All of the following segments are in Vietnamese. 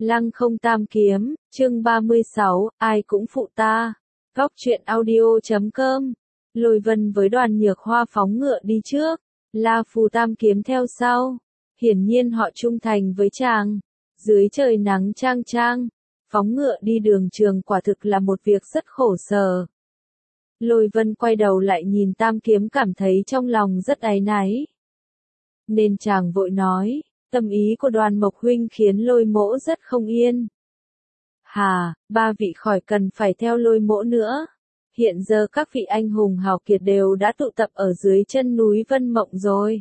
Lăng không tam kiếm, chương 36, ai cũng phụ ta. Góc truyện audio.com. Lôi Vân với Đoàn Nhược Hoa phóng ngựa đi trước, La Phù tam kiếm theo sau. Hiển nhiên họ trung thành với chàng. Dưới trời nắng chang chang, phóng ngựa đi đường trường quả thực là một việc rất khổ sở. Lôi Vân quay đầu lại nhìn tam kiếm cảm thấy trong lòng rất áy náy. Nên chàng vội nói, tâm ý của Đoàn Mộc huynh khiến Lôi mỗ rất không yên. Hà, ba vị khỏi cần phải theo Lôi mỗ nữa. Hiện giờ các vị anh hùng hào kiệt đều đã tụ tập ở dưới chân núi Vân Mộng rồi.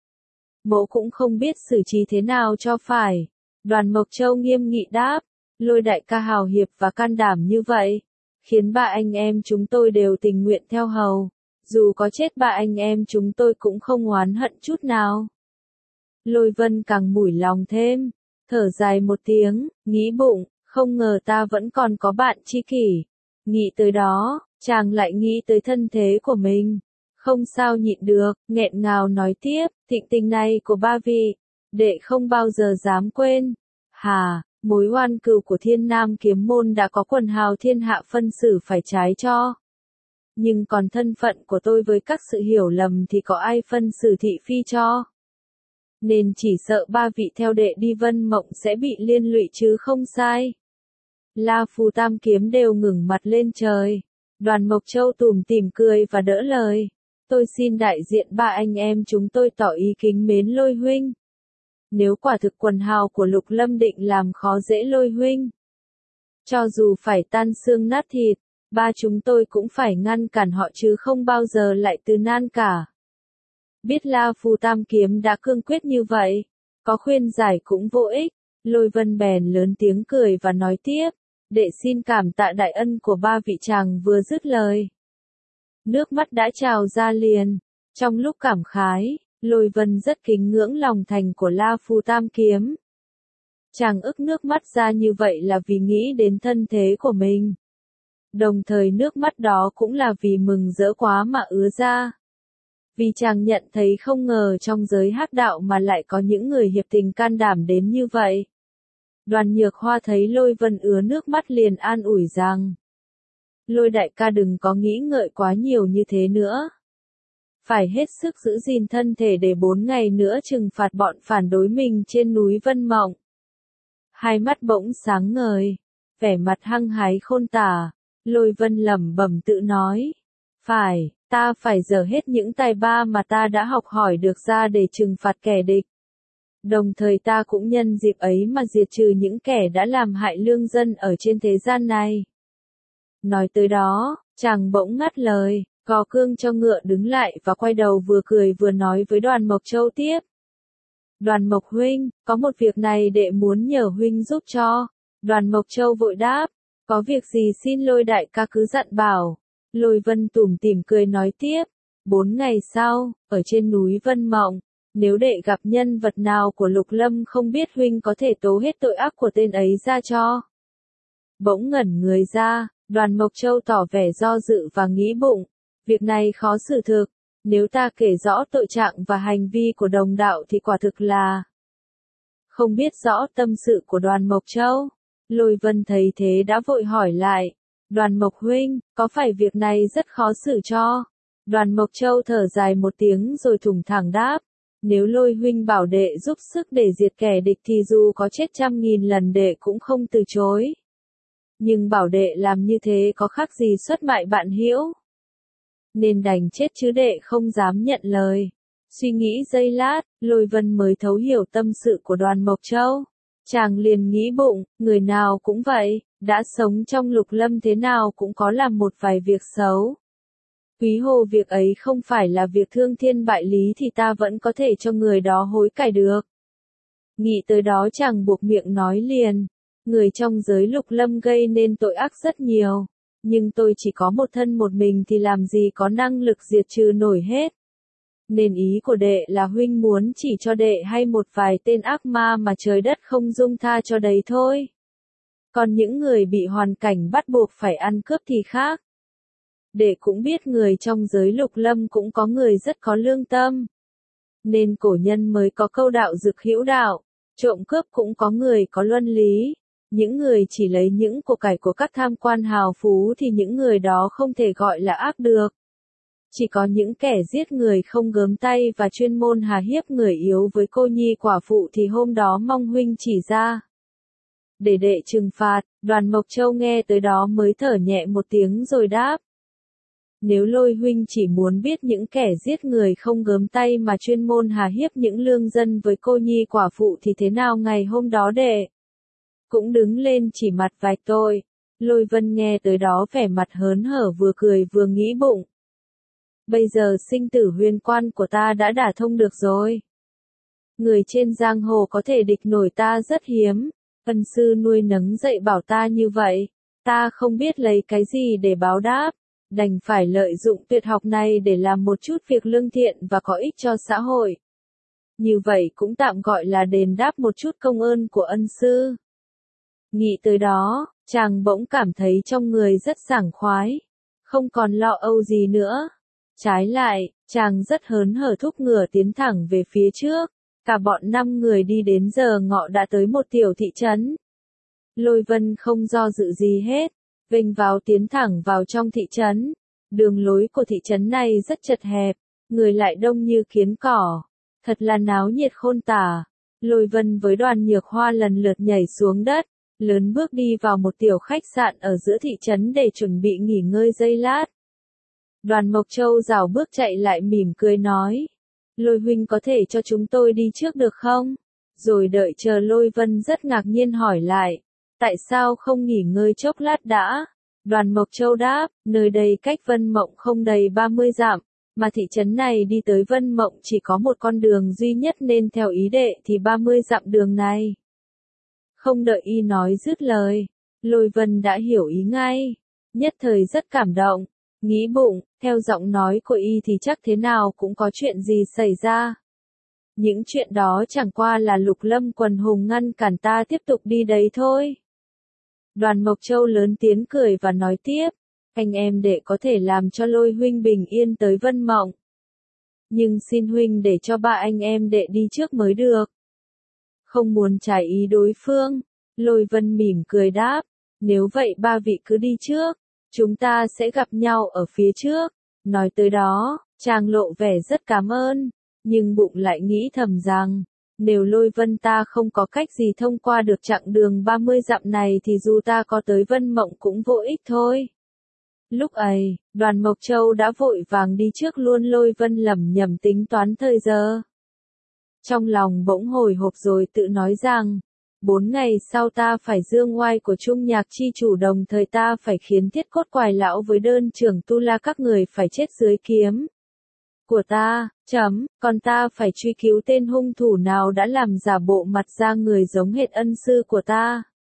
Mỗ cũng không biết xử trí thế nào cho phải. Đoàn Mộc Châu nghiêm nghị đáp, Lôi đại ca hào hiệp và can đảm như vậy, khiến ba anh em chúng tôi đều tình nguyện theo hầu. Dù có chết ba anh em chúng tôi cũng không oán hận chút nào. Lôi Vân càng mủi lòng thêm, thở dài một tiếng, nghĩ bụng, không ngờ ta vẫn còn có bạn tri kỷ. Nghĩ tới đó, chàng lại nghĩ tới thân thế của mình. Không sao nhịn được, nghẹn ngào nói tiếp, thịnh tình này của ba vị, đệ không bao giờ dám quên. Hà, mối oan cừu của Thiên Nam kiếm môn đã có quần hào thiên hạ phân xử phải trái cho. Nhưng còn thân phận của tôi với các sự hiểu lầm thì có ai phân xử thị phi cho. Nên chỉ sợ ba vị theo đệ đi Vân Mộng sẽ bị liên lụy chứ không sai. La Phù tam kiếm đều ngẩng mặt lên trời. Đoàn Mộc Châu tủm tỉm cười và đỡ lời. Tôi xin đại diện ba anh em chúng tôi tỏ ý kính mến Lôi huynh. Nếu quả thực quần hào của Lục Lâm định làm khó dễ Lôi huynh, cho dù phải tan xương nát thịt, ba chúng tôi cũng phải ngăn cản họ chứ không bao giờ lại từ nan cả. Biết La Phù tam kiếm đã cương quyết như vậy, có khuyên giải cũng vô ích. Lôi Vân bèn lớn tiếng cười và nói tiếp, đệ xin cảm tạ đại ân của ba vị. Chàng vừa dứt lời, nước mắt đã trào ra liền. Trong lúc cảm khái, Lôi Vân rất kính ngưỡng lòng thành của La Phù tam kiếm. Chàng ức nước mắt ra như vậy là vì nghĩ đến thân thế của mình. Đồng thời nước mắt đó cũng là vì mừng rỡ quá mà ứa ra. Vì chàng nhận thấy không ngờ trong giới hắc đạo mà lại có những người hiệp tình can đảm đến như vậy. Đoàn Nhược Hoa thấy Lôi Vân ứa nước mắt liền an ủi rằng, Lôi đại ca đừng có nghĩ ngợi quá nhiều như thế nữa. Phải hết sức giữ gìn thân thể để 4 ngày nữa trừng phạt bọn phản đối mình trên núi Vân Mộng. Hai mắt bỗng sáng ngời, vẻ mặt hăng hái khôn tả. Lôi Vân lẩm bẩm tự nói, phải, ta phải dở hết những tài ba mà ta đã học hỏi được ra để trừng phạt kẻ địch. Đồng thời ta cũng nhân dịp ấy mà diệt trừ những kẻ đã làm hại lương dân ở trên thế gian này. Nói tới đó, chàng bỗng ngắt lời, gò cương cho ngựa đứng lại và quay đầu vừa cười vừa nói với Đoàn Mộc Châu tiếp. Đoàn Mộc huynh, có một việc này đệ muốn nhờ huynh giúp cho. Đoàn Mộc Châu vội đáp, có việc gì xin Lôi đại ca cứ dặn bảo. Lôi Vân tủm tỉm cười nói tiếp, 4 ngày sau, ở trên núi Vân Mộng, nếu đệ gặp nhân vật nào của Lục Lâm không biết huynh có thể tố hết tội ác của tên ấy ra cho. Bỗng ngẩn người ra, Đoàn Mộc Châu tỏ vẻ do dự và nghĩ bụng, việc này khó xử thực, nếu ta kể rõ tội trạng và hành vi của đồng đạo thì quả thực là không biết rõ tâm sự của Đoàn Mộc Châu. Lôi Vân thấy thế đã vội hỏi lại, Đoàn Mộc huynh, có phải việc này rất khó xử cho? Đoàn Mộc Châu thở dài một tiếng rồi thủng thẳng đáp, nếu Lôi huynh bảo đệ giúp sức để diệt kẻ địch thì dù có chết 100.000 lần đệ cũng không từ chối. Nhưng bảo đệ làm như thế có khác gì xuất mại bạn hữu. Nên đành chết chứ đệ không dám nhận lời. Suy nghĩ giây lát, Lôi Vân mới thấu hiểu tâm sự của Đoàn Mộc Châu. Chàng liền nghĩ bụng, người nào cũng vậy, đã sống trong Lục Lâm thế nào cũng có làm một vài việc xấu. Quý hồ việc ấy không phải là việc thương thiên bại lý thì ta vẫn có thể cho người đó hối cải được. Nghĩ tới đó chàng buộc miệng nói liền, người trong giới Lục Lâm gây nên tội ác rất nhiều, nhưng tôi chỉ có một thân một mình thì làm gì có năng lực diệt trừ nổi hết. Nên ý của đệ là huynh muốn chỉ cho đệ hay một vài tên ác ma mà trời đất không dung tha cho đấy thôi. Còn những người bị hoàn cảnh bắt buộc phải ăn cướp thì khác. Đệ cũng biết người trong giới Lục Lâm cũng có người rất có lương tâm. Nên cổ nhân mới có câu đạo dực hữu đạo, trộm cướp cũng có người có luân lý. Những người chỉ lấy những của cải của các tham quan hào phú thì những người đó không thể gọi là ác được. Chỉ có những kẻ giết người không gớm tay và chuyên môn hà hiếp người yếu với cô nhi quả phụ thì hôm đó mong huynh chỉ ra. Để đệ trừng phạt, Đoàn Mộc Châu nghe tới đó mới thở nhẹ một tiếng rồi đáp. Nếu Lôi huynh chỉ muốn biết những kẻ giết người không gớm tay mà chuyên môn hà hiếp những lương dân với cô nhi quả phụ thì thế nào ngày hôm đó đệ cũng đứng lên chỉ mặt vạch tôi. Lôi Vân nghe tới đó vẻ mặt hớn hở vừa cười vừa nghĩ bụng. Bây giờ sinh tử huyền quan của ta đã đả thông được rồi. Người trên giang hồ có thể địch nổi ta rất hiếm. Ân sư nuôi nấng dạy bảo ta như vậy, ta không biết lấy cái gì để báo đáp, đành phải lợi dụng tuyệt học này để làm một chút việc lương thiện và có ích cho xã hội. Như vậy cũng tạm gọi là đền đáp một chút công ơn của ân sư. Nghĩ tới đó, chàng bỗng cảm thấy trong người rất sảng khoái, không còn lo âu gì nữa. Trái lại, chàng rất hớn hở thúc ngựa tiến thẳng về phía trước. Cả bọn 5 người đi đến giờ ngọ đã tới một tiểu thị trấn. Lôi Vân không do dự gì hết, vênh vào tiến thẳng vào trong thị trấn. Đường lối của thị trấn này rất chật hẹp, người lại đông như kiến cỏ. Thật là náo nhiệt khôn tả. Lôi Vân với Đoàn Nhược Hoa lần lượt nhảy xuống đất, lớn bước đi vào một tiểu khách sạn ở giữa thị trấn để chuẩn bị nghỉ ngơi giây lát. Đoàn Mộc Châu rảo bước chạy lại mỉm cười nói. Lôi huynh có thể cho chúng tôi đi trước được không? Rồi đợi chờ Lôi Vân rất ngạc nhiên hỏi lại. Tại sao không nghỉ ngơi chốc lát đã? Đoàn Mộc Châu đáp, nơi đây cách Vân Mộng không đầy 30 dặm, mà thị trấn này đi tới Vân Mộng chỉ có một con đường duy nhất nên theo ý đệ thì 30 dặm đường này. Không đợi y nói dứt lời, Lôi Vân đã hiểu ý ngay. Nhất thời rất cảm động. Nghĩ bụng, theo giọng nói của y thì chắc thế nào cũng có chuyện gì xảy ra. Những chuyện đó chẳng qua là Lục Lâm quần hùng ngăn cản ta tiếp tục đi đấy thôi. Đoàn Mộc Châu lớn tiếng cười và nói tiếp, anh em đệ có thể làm cho Lôi huynh bình yên tới Vân Mộng. Nhưng xin huynh để cho ba anh em đệ đi trước mới được. Không muốn trái ý đối phương, Lôi Vân mỉm cười đáp, nếu vậy ba vị cứ đi trước. Chúng ta sẽ gặp nhau ở phía trước. Nói tới đó, chàng lộ vẻ rất cảm ơn, nhưng bụng lại nghĩ thầm rằng, nếu Lôi Vân ta không có cách gì thông qua được chặng đường 30 dặm này thì dù ta có tới Vân Mộng cũng vô ích thôi. Lúc ấy, Đoàn Mộc Châu đã vội vàng đi trước luôn. Lôi Vân lẩm nhẩm tính toán thời giờ. Trong lòng bỗng hồi hộp rồi tự nói rằng, 4 ngày sau ta phải dương oai của Trung Nhạc chi chủ, đồng thời ta phải khiến Thiết Cốt Quài lão với Đơn trưởng Tu La các người phải chết dưới kiếm của ta, còn ta phải truy cứu tên hung thủ nào đã làm giả bộ mặt ra người giống hệt ân sư của ta.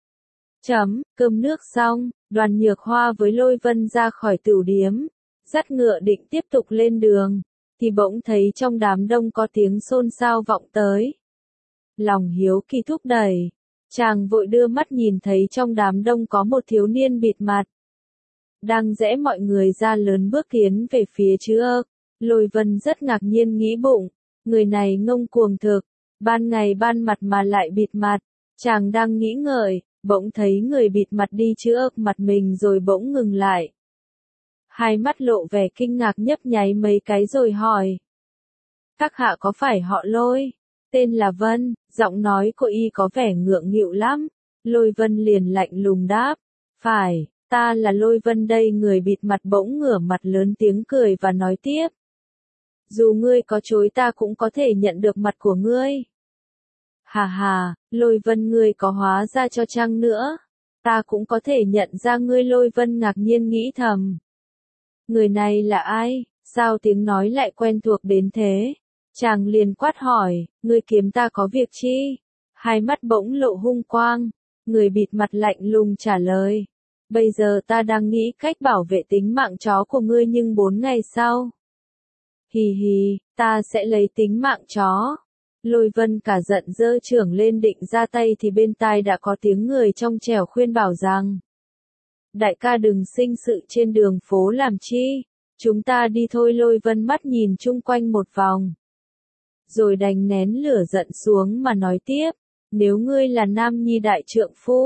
Cơm nước xong, Đoàn Nhược Hoa với Lôi Vân ra khỏi tửu điếm, dắt ngựa định tiếp tục lên đường, thì bỗng thấy trong đám đông có tiếng xôn xao vọng tới. Lòng hiếu kỳ thúc đẩy, chàng vội đưa mắt nhìn thấy trong đám đông có một thiếu niên bịt mặt. Đang rẽ mọi người ra lớn bước tiến về phía trước. Lôi Vân rất ngạc nhiên nghĩ bụng, người này ngông cuồng thực, ban ngày ban mặt mà lại bịt mặt. Chàng đang nghĩ ngợi, bỗng thấy người bịt mặt đi trước mặt mình rồi bỗng ngừng lại. Hai mắt lộ vẻ kinh ngạc nhấp nháy mấy cái rồi hỏi. Các hạ có phải họ Lôi? Tên là Vân, giọng nói của y có vẻ ngượng nghịu lắm. Lôi Vân liền lạnh lùng đáp. Phải, ta là Lôi Vân đây. Người bịt mặt bỗng ngửa mặt lớn tiếng cười và nói tiếp. Dù ngươi có chối ta cũng có thể nhận được mặt của ngươi. Hà hà, Lôi Vân ngươi có hóa ra cho chăng nữa? Ta cũng có thể nhận ra ngươi. Lôi Vân ngạc nhiên nghĩ thầm. Người này là ai? Sao tiếng nói lại quen thuộc đến thế? Chàng liền quát hỏi, ngươi kiếm ta có việc chi? Hai mắt bỗng lộ hung quang. Người bịt mặt lạnh lùng trả lời. Bây giờ ta đang nghĩ cách bảo vệ tính mạng chó của ngươi, nhưng 4 ngày sau. Hì hì, ta sẽ lấy tính mạng chó. Lôi Vân cả giận giơ chưởng lên định ra tay thì bên tai đã có tiếng người trong trẻo khuyên bảo rằng. Đại ca đừng sinh sự trên đường phố làm chi. Chúng ta đi thôi. Lôi Vân mắt nhìn chung quanh một vòng. Rồi đành nén lửa giận xuống mà nói tiếp. Nếu ngươi là nam nhi đại trượng phu,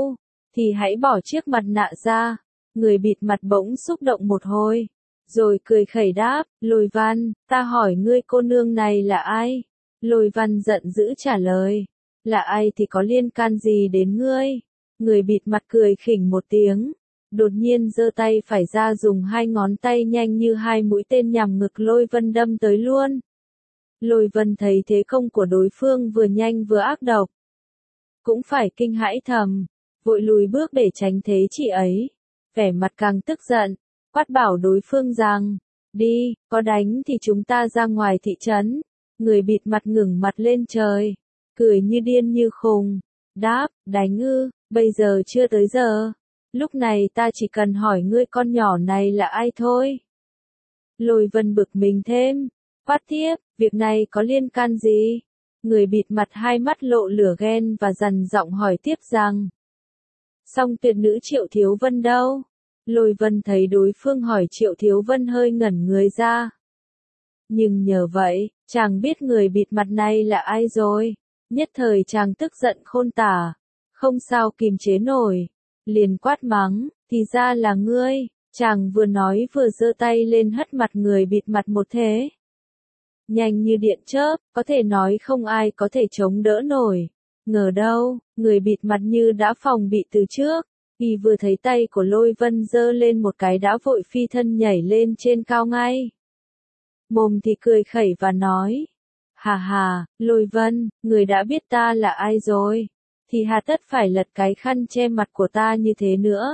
thì hãy bỏ chiếc mặt nạ ra. Người bịt mặt bỗng xúc động một hồi, rồi cười khẩy đáp, Lôi Văn, ta hỏi ngươi cô nương này là ai? Lôi Văn giận dữ trả lời, là ai thì có liên can gì đến ngươi? Người bịt mặt cười khỉnh một tiếng, đột nhiên giơ tay phải ra dùng hai ngón tay nhanh như hai mũi tên nhằm ngực Lôi Vân đâm tới luôn. Lôi Vân thấy thế công của đối phương vừa nhanh vừa ác độc, cũng phải kinh hãi thầm, vội lùi bước để tránh thế chị ấy. Vẻ mặt càng tức giận, quát bảo đối phương rằng, đi, có đánh thì chúng ta ra ngoài thị trấn. Người bịt mặt ngẩng mặt lên trời, cười như điên như khùng, đáp, đánh ư, bây giờ chưa tới giờ. Lúc này ta chỉ cần hỏi ngươi con nhỏ này là ai thôi. Lôi Vân bực mình thêm, quát tiếp, việc này có liên can gì? Người bịt mặt hai mắt lộ lửa ghen và dằn giọng hỏi tiếp rằng, song tuyệt nữ Triệu Thiếu Vân đâu? Lôi Vân thấy đối phương hỏi Triệu Thiếu Vân hơi ngẩn người ra. Nhưng nhờ vậy, chàng biết người bịt mặt này là ai rồi. Nhất thời chàng tức giận khôn tả, không sao kìm chế nổi, liền quát mắng, thì ra là ngươi. Chàng vừa nói vừa giơ tay lên hất mặt người bịt mặt một thế. Nhanh như điện chớp, có thể nói không ai có thể chống đỡ nổi. Ngờ đâu, người bịt mặt như đã phòng bị từ trước, khi vừa thấy tay của Lôi Vân giơ lên một cái đã vội phi thân nhảy lên trên cao ngay. Mồm thì cười khẩy và nói, hà hà, Lôi Vân, người đã biết ta là ai rồi, thì hà tất phải lật cái khăn che mặt của ta như thế nữa.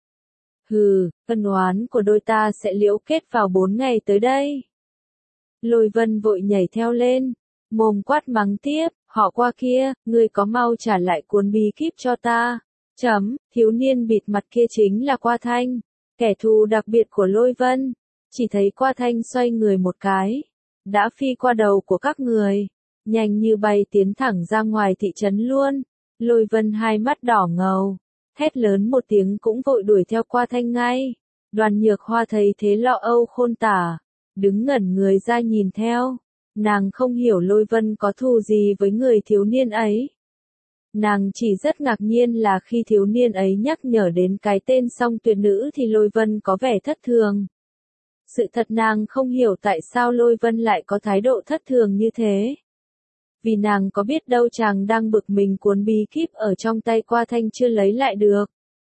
Hừ, ân oán của đôi ta sẽ liễu kết vào 4 ngày tới đây. Lôi Vân vội nhảy theo lên, mồm quát mắng tiếp, họ qua kia, ngươi có mau trả lại cuốn bí kíp cho ta. Thiếu niên bịt mặt kia chính là Qua Thanh, kẻ thù đặc biệt của Lôi Vân. Chỉ thấy Qua Thanh xoay người một cái, đã phi qua đầu của các người, nhanh như bay tiến thẳng ra ngoài thị trấn luôn. Lôi Vân hai mắt đỏ ngầu, hét lớn một tiếng cũng vội đuổi theo Qua Thanh ngay. Đoàn Nhược Hoa thấy thế lo âu khôn tả, đứng ngẩn người ra nhìn theo. Nàng không hiểu Lôi Vân có thù gì với người thiếu niên ấy. Nàng chỉ rất ngạc nhiên là khi thiếu niên ấy nhắc nhở đến cái tên song tuyệt nữ thì Lôi Vân có vẻ thất thường. Sự thật nàng không hiểu tại sao Lôi Vân lại có thái độ thất thường như thế. Vì nàng có biết đâu chàng đang bực mình cuốn bí kíp ở trong tay Qua Thanh chưa lấy lại được.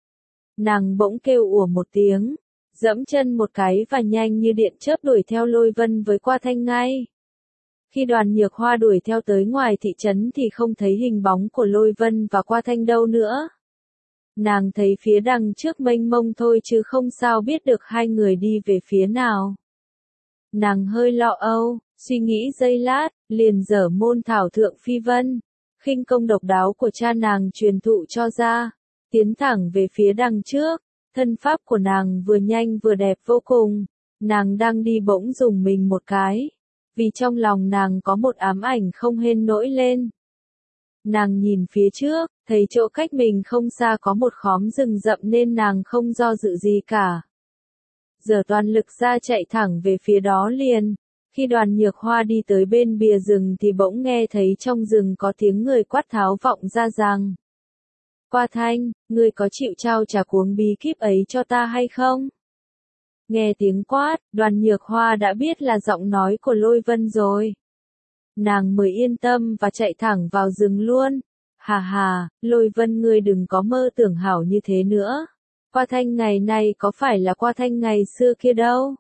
Nàng bỗng kêu ủa một tiếng, dẫm chân một cái và nhanh như điện chớp đuổi theo Lôi Vân với Qua Thanh ngay. Khi Đoàn Nhược Hoa đuổi theo tới ngoài thị trấn thì không thấy hình bóng của Lôi Vân và Qua Thanh đâu nữa. Nàng thấy phía đằng trước mênh mông thôi chứ không sao biết được hai người đi về phía nào. Nàng hơi lo âu, suy nghĩ giây lát, liền dở môn thảo thượng phi vân, khinh công độc đáo của cha nàng truyền thụ cho ra, tiến thẳng về phía đằng trước. Thân pháp của nàng vừa nhanh vừa đẹp vô cùng. Nàng đang đi bỗng dùng mình một cái, vì trong lòng nàng có một ám ảnh không hên nổi lên. Nàng nhìn phía trước, thấy chỗ cách mình không xa có một khóm rừng rậm nên nàng không do dự gì cả. Giở toàn lực ra chạy thẳng về phía đó liền. Khi Đoàn Nhược Hoa đi tới bên bìa rừng thì bỗng nghe thấy trong rừng có tiếng người quát tháo vọng ra rằng, Qua Thanh, ngươi có chịu trao trả cuốn bí kíp ấy cho ta hay không? Nghe tiếng quát, Đoàn Nhược Hoa đã biết là giọng nói của Lôi Vân rồi. Nàng mới yên tâm và chạy thẳng vào rừng luôn. Hà hà, Lôi Vân ngươi đừng có mơ tưởng hảo như thế nữa. Qua Thanh ngày này có phải là Qua Thanh ngày xưa kia đâu.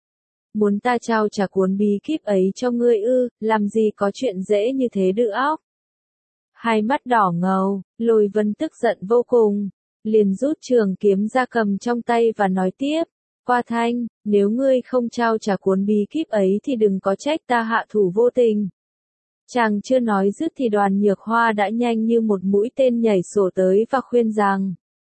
Muốn ta trao trả cuốn bí kíp ấy cho ngươi ư, làm gì có chuyện dễ như thế được óc. Hai mắt đỏ ngầu, Lôi Vân tức giận vô cùng, liền rút trường kiếm ra cầm trong tay và nói tiếp, Qua Thanh, nếu ngươi không trao trả cuốn bí kíp ấy thì đừng có trách ta hạ thủ vô tình. Chàng chưa nói dứt thì Đoàn Nhược Hoa đã nhanh như một mũi tên nhảy sổ tới và khuyên rằng,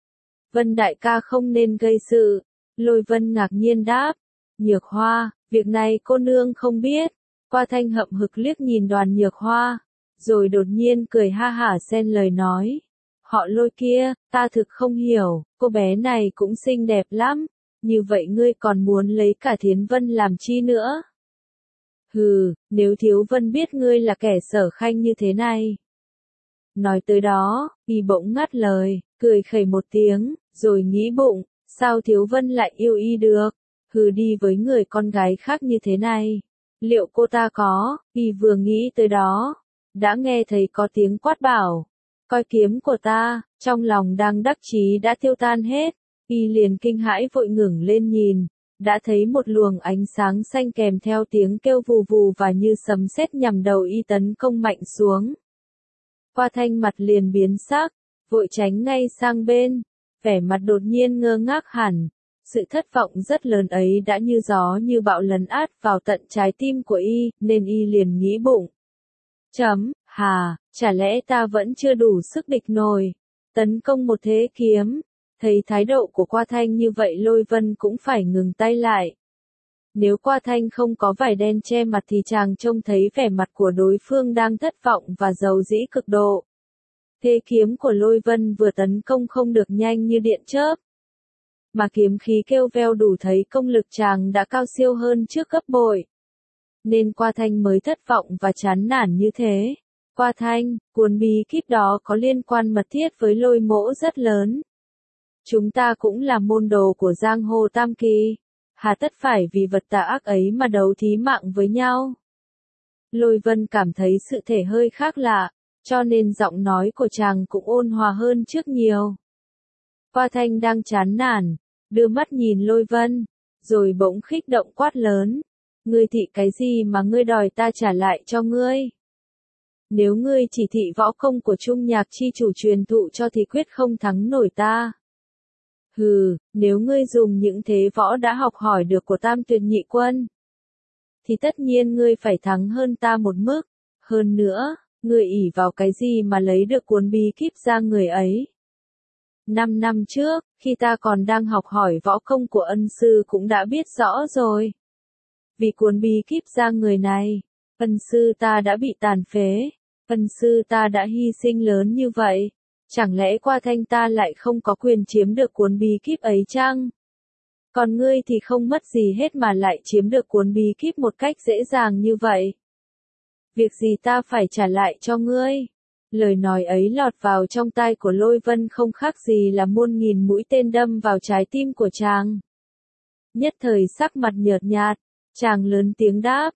Vân đại ca không nên gây sự. Lôi Vân ngạc nhiên đáp, Nhược Hoa, việc này cô nương không biết. Qua Thanh hậm hực liếc nhìn Đoàn Nhược Hoa, rồi đột nhiên cười ha hả xen lời nói, họ Lôi kia, ta thực không hiểu, cô bé này cũng xinh đẹp lắm, như vậy ngươi còn muốn lấy cả Thiến Vân làm chi nữa? Hừ, nếu Thiếu Vân biết ngươi là kẻ sở khanh như thế này, Nói tới đó, y bỗng ngắt lời, cười khẩy một tiếng, rồi nghĩ bụng, sao Thiếu Vân lại yêu y được, hừ đi với người con gái khác như thế này. Liệu cô ta có, y vừa nghĩ tới đó, đã nghe thấy có tiếng quát bảo, coi kiếm của ta, trong lòng đang đắc chí đã tiêu tan hết, y liền kinh hãi vội ngẩng lên nhìn, đã thấy một luồng ánh sáng xanh kèm theo tiếng kêu vù vù và như sấm sét nhằm đầu y tấn công mạnh xuống. Qua Thanh mặt liền biến sắc, vội tránh ngay sang bên, vẻ mặt đột nhiên ngơ ngác hẳn. Sự thất vọng rất lớn ấy đã như gió như bão lấn át vào tận trái tim của y, nên y liền nghĩ bụng. Chả lẽ ta vẫn chưa đủ sức địch nổi, tấn công một thế kiếm. Thấy thái độ của Qua Thanh như vậy Lôi Vân cũng phải ngừng tay lại. Nếu Qua Thanh không có vải đen che mặt thì chàng trông thấy vẻ mặt của đối phương đang thất vọng và giàu dĩ cực độ. Thế kiếm của Lôi Vân vừa tấn công không được nhanh như điện chớp, mà kiếm khí kêu veo đủ thấy công lực chàng đã cao siêu hơn trước gấp bội. Nên Qua Thanh mới thất vọng và chán nản như thế. Qua Thanh, cuốn bí kíp đó có liên quan mật thiết với Lôi Mỗ rất lớn. Chúng ta cũng là môn đồ của giang hồ tam kỳ, hà tất phải vì vật tà ác ấy mà đấu thí mạng với nhau. Lôi Vân cảm thấy sự thể hơi khác lạ, cho nên giọng nói của chàng cũng ôn hòa hơn trước nhiều. Qua Thanh đang chán nản, đưa mắt nhìn Lôi Vân, rồi bỗng khích động quát lớn. Ngươi thị cái gì mà ngươi đòi ta trả lại cho ngươi? Nếu ngươi chỉ thị võ công của Trung Nhạc chi chủ truyền thụ cho thì quyết không thắng nổi ta. Hừ, nếu ngươi dùng những thế võ đã học hỏi được của Tam Tuyệt Nhị Quân, thì tất nhiên ngươi phải thắng hơn ta một mức. Hơn nữa, ngươi ỷ vào cái gì mà lấy được cuốn bí kíp ra người ấy? 5 năm trước, khi ta còn đang học hỏi võ công của ân sư cũng đã biết rõ rồi. Vì cuốn bí kíp ra người này, ân sư ta đã bị tàn phế, ân sư ta đã hy sinh lớn như vậy. Chẳng lẽ Qua Thanh ta lại không có quyền chiếm được cuốn bí kíp ấy chăng? Còn ngươi thì không mất gì hết mà lại chiếm được cuốn bí kíp một cách dễ dàng như vậy. Việc gì ta phải trả lại cho ngươi? Lời nói ấy lọt vào trong tai của Lôi Vân không khác gì là muôn nghìn mũi tên đâm vào trái tim của chàng. Nhất thời sắc mặt nhợt nhạt, chàng lớn tiếng đáp,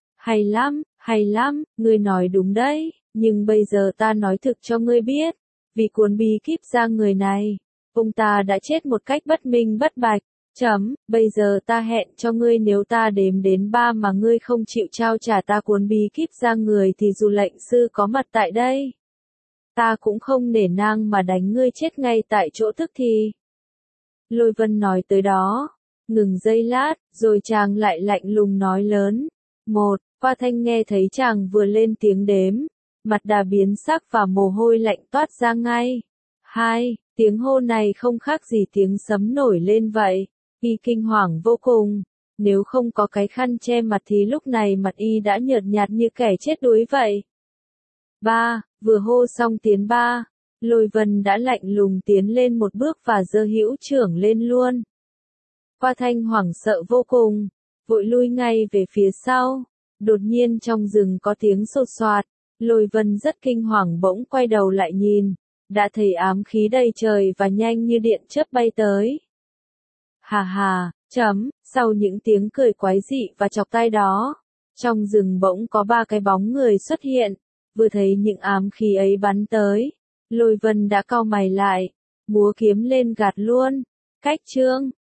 hay lắm, ngươi nói đúng đấy, nhưng bây giờ ta nói thực cho ngươi biết, vì cuốn bí kíp ra người này, ông ta đã chết một cách bất minh bất bạch. Bây giờ ta hẹn cho ngươi nếu ta đếm đến 3 mà ngươi không chịu trao trả ta cuốn bí kíp ra người thì dù lệnh sư có mặt tại đây, ta cũng không nể nang mà đánh ngươi chết ngay tại chỗ tức thì. Lôi Vân nói tới đó, ngừng giây lát, rồi chàng lại lạnh lùng nói lớn. 1. Qua Thanh nghe thấy chàng vừa lên tiếng đếm, mặt đà biến sắc và mồ hôi lạnh toát ra ngay. 2. Tiếng hô này không khác gì tiếng sấm nổi lên vậy. Y kinh hoàng vô cùng, nếu không có cái khăn che mặt thì lúc này mặt y đã nhợt nhạt như kẻ chết đuối vậy. 3. Vừa hô xong tiếng 3, Lôi Vân đã lạnh lùng tiến lên một bước và giơ hữu trưởng lên luôn. Qua Thanh hoảng sợ vô cùng, vội lui ngay về phía sau. Đột nhiên trong rừng có tiếng sột soạt, Lôi Vân rất kinh hoàng bỗng quay đầu lại nhìn, đã thấy ám khí đầy trời và nhanh như điện chớp bay tới. Sau những tiếng cười quái dị và chọc tai đó, trong rừng bỗng có 3 cái bóng người xuất hiện, vừa thấy những ám khí ấy bắn tới, Lôi Vân đã cau mày lại, múa kiếm lên gạt luôn. Cách chương